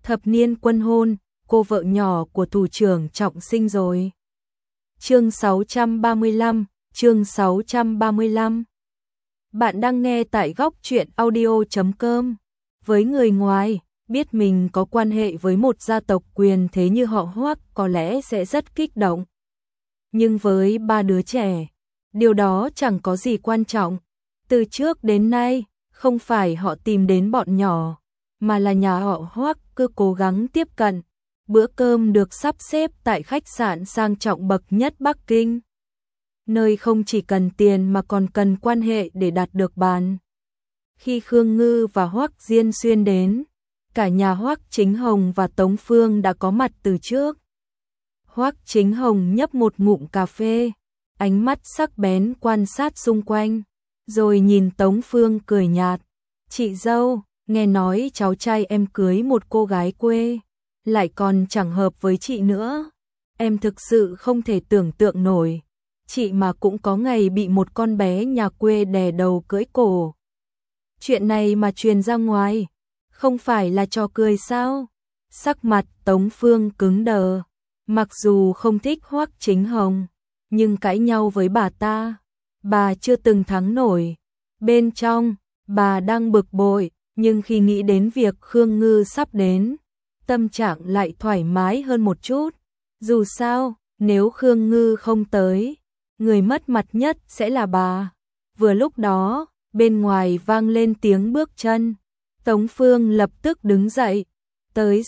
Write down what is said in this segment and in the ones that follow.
thập niên quân hôn, cô vợ nhỏ của thủ trưởng Trọng Sinh rồi. Chương 635, chương 635. Bạn đang nghe tại góc truyện audio.com. Với người ngoài, biết mình có quan hệ với một gia tộc quyền thế như họ Hoắc có lẽ sẽ rất kích động. Nhưng với ba đứa trẻ, điều đó chẳng có gì quan trọng. Từ trước đến nay, không phải họ tìm đến bọn nhỏ, mà là nhà họ Hoắc cứ cố gắng tiếp cận. Bữa cơm được sắp xếp tại khách sạn sang trọng bậc nhất Bắc Kinh, nơi không chỉ cần tiền mà còn cần quan hệ để đặt được bàn. Khi Khương Ngư và Hoắc Diên Xuyên đến, cả nhà Hoắc Chính Hồng và Tống Phương đã có mặt từ trước. Hoắc Chính Hồng nhấp một ngụm cà phê, ánh mắt sắc bén quan sát xung quanh, rồi nhìn Tống Phương cười nhạt. Chị dâu, nghe nói cháu trai em cưới một cô gái quê, lại còn chẳng hợp với chị nữa. Em thực sự không thể tưởng tượng nổi, chị mà cũng có ngày bị một con bé nhà quê đè đầu cưỡi cổ. Chuyện này mà truyền ra ngoài, không phải là trò cười sao? Sắc mặt Tống Phương cứng đờ, mặc dù không thích Hoắc Chính Hồng, nhưng cãi nhau với bà chưa từng thắng nổi. Bên trong, bà đang bực bội, nhưng khi nghĩ đến việc Khương Ngư sắp đến, tâm trạng lại thoải mái hơn một chút. Dù sao, nếu Khương Ngư không tới, người mất mặt nhất sẽ là bà. Vừa lúc đó, bên ngoài vang lên tiếng bước chân. Tống Phương lập tức đứng dậy. Tới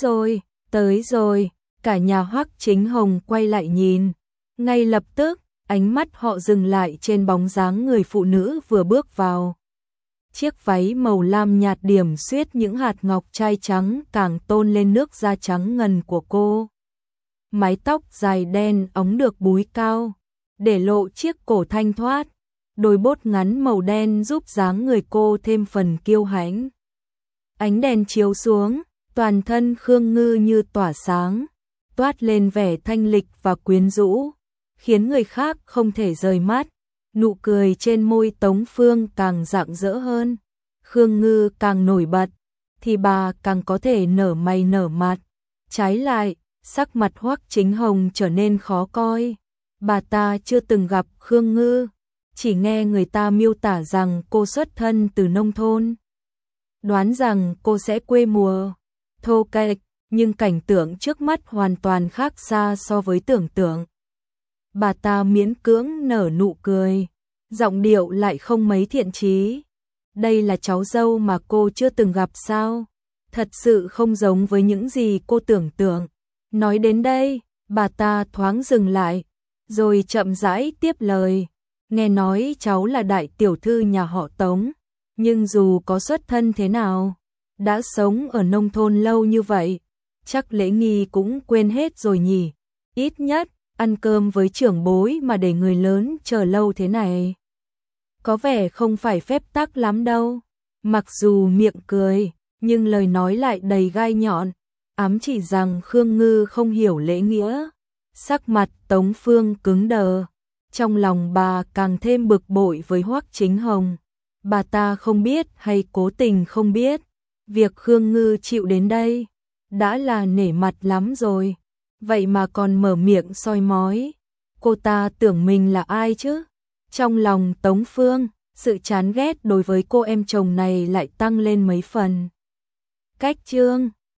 rồi, cả nhà Hoắc Chính Hồng quay lại nhìn. Ngay lập tức, ánh mắt họ dừng lại trên bóng dáng người phụ nữ vừa bước vào. Chiếc váy màu lam nhạt điểm xuyết những hạt ngọc trai trắng càng tôn lên nước da trắng ngần của cô. Mái tóc dài đen óng được búi cao, để lộ chiếc cổ thanh thoát. Đôi bốt ngắn màu đen giúp dáng người cô thêm phần kiêu hãnh. Ánh đèn chiếu xuống, toàn thân Khương Ngư như tỏa sáng, toát lên vẻ thanh lịch và quyến rũ, khiến người khác không thể rời mắt. Nụ cười trên môi Tống Phương càng rạng rỡ hơn. Khương Ngư càng nổi bật, thì bà càng có thể nở mày nở mặt. Trái lại, sắc mặt Hoắc Chính Hồng trở nên khó coi. Bà ta chưa từng gặp Khương Ngư, chỉ nghe người ta miêu tả rằng cô xuất thân từ nông thôn. Đoán rằng cô sẽ quê mùa, thô kệch, nhưng cảnh tượng trước mắt hoàn toàn khác xa so với tưởng tượng. Bà ta miễn cưỡng nở nụ cười, giọng điệu lại không mấy thiện chí. Đây là cháu dâu mà cô chưa từng gặp sao? Thật sự không giống với những gì cô tưởng tượng. Nói đến đây, bà ta thoáng dừng lại, rồi chậm rãi tiếp lời. Nghe nói cháu là đại tiểu thư nhà họ Tống, nhưng dù có xuất thân thế nào, đã sống ở nông thôn lâu như vậy, chắc lễ nghi cũng quên hết rồi nhỉ. Ít nhất, ăn cơm với trưởng bối mà để người lớn chờ lâu thế này, có vẻ không phải phép tắc lắm đâu. Mặc dù miệng cười, nhưng lời nói lại đầy gai nhọn, ám chỉ rằng Khương Ngư không hiểu lễ nghĩa. Sắc mặt Tống Phương cứng đờ, trong lòng bà càng thêm bực bội với Hoắc Chính Hồng. Bà ta không biết hay cố tình không biết, việc Khương Ngư chịu đến đây đã là nể mặt lắm rồi, vậy mà còn mở miệng soi mói. Cô ta tưởng mình là ai chứ? Trong lòng Tống Phương, sự chán ghét đối với cô em chồng này lại tăng lên mấy phần. Cách chương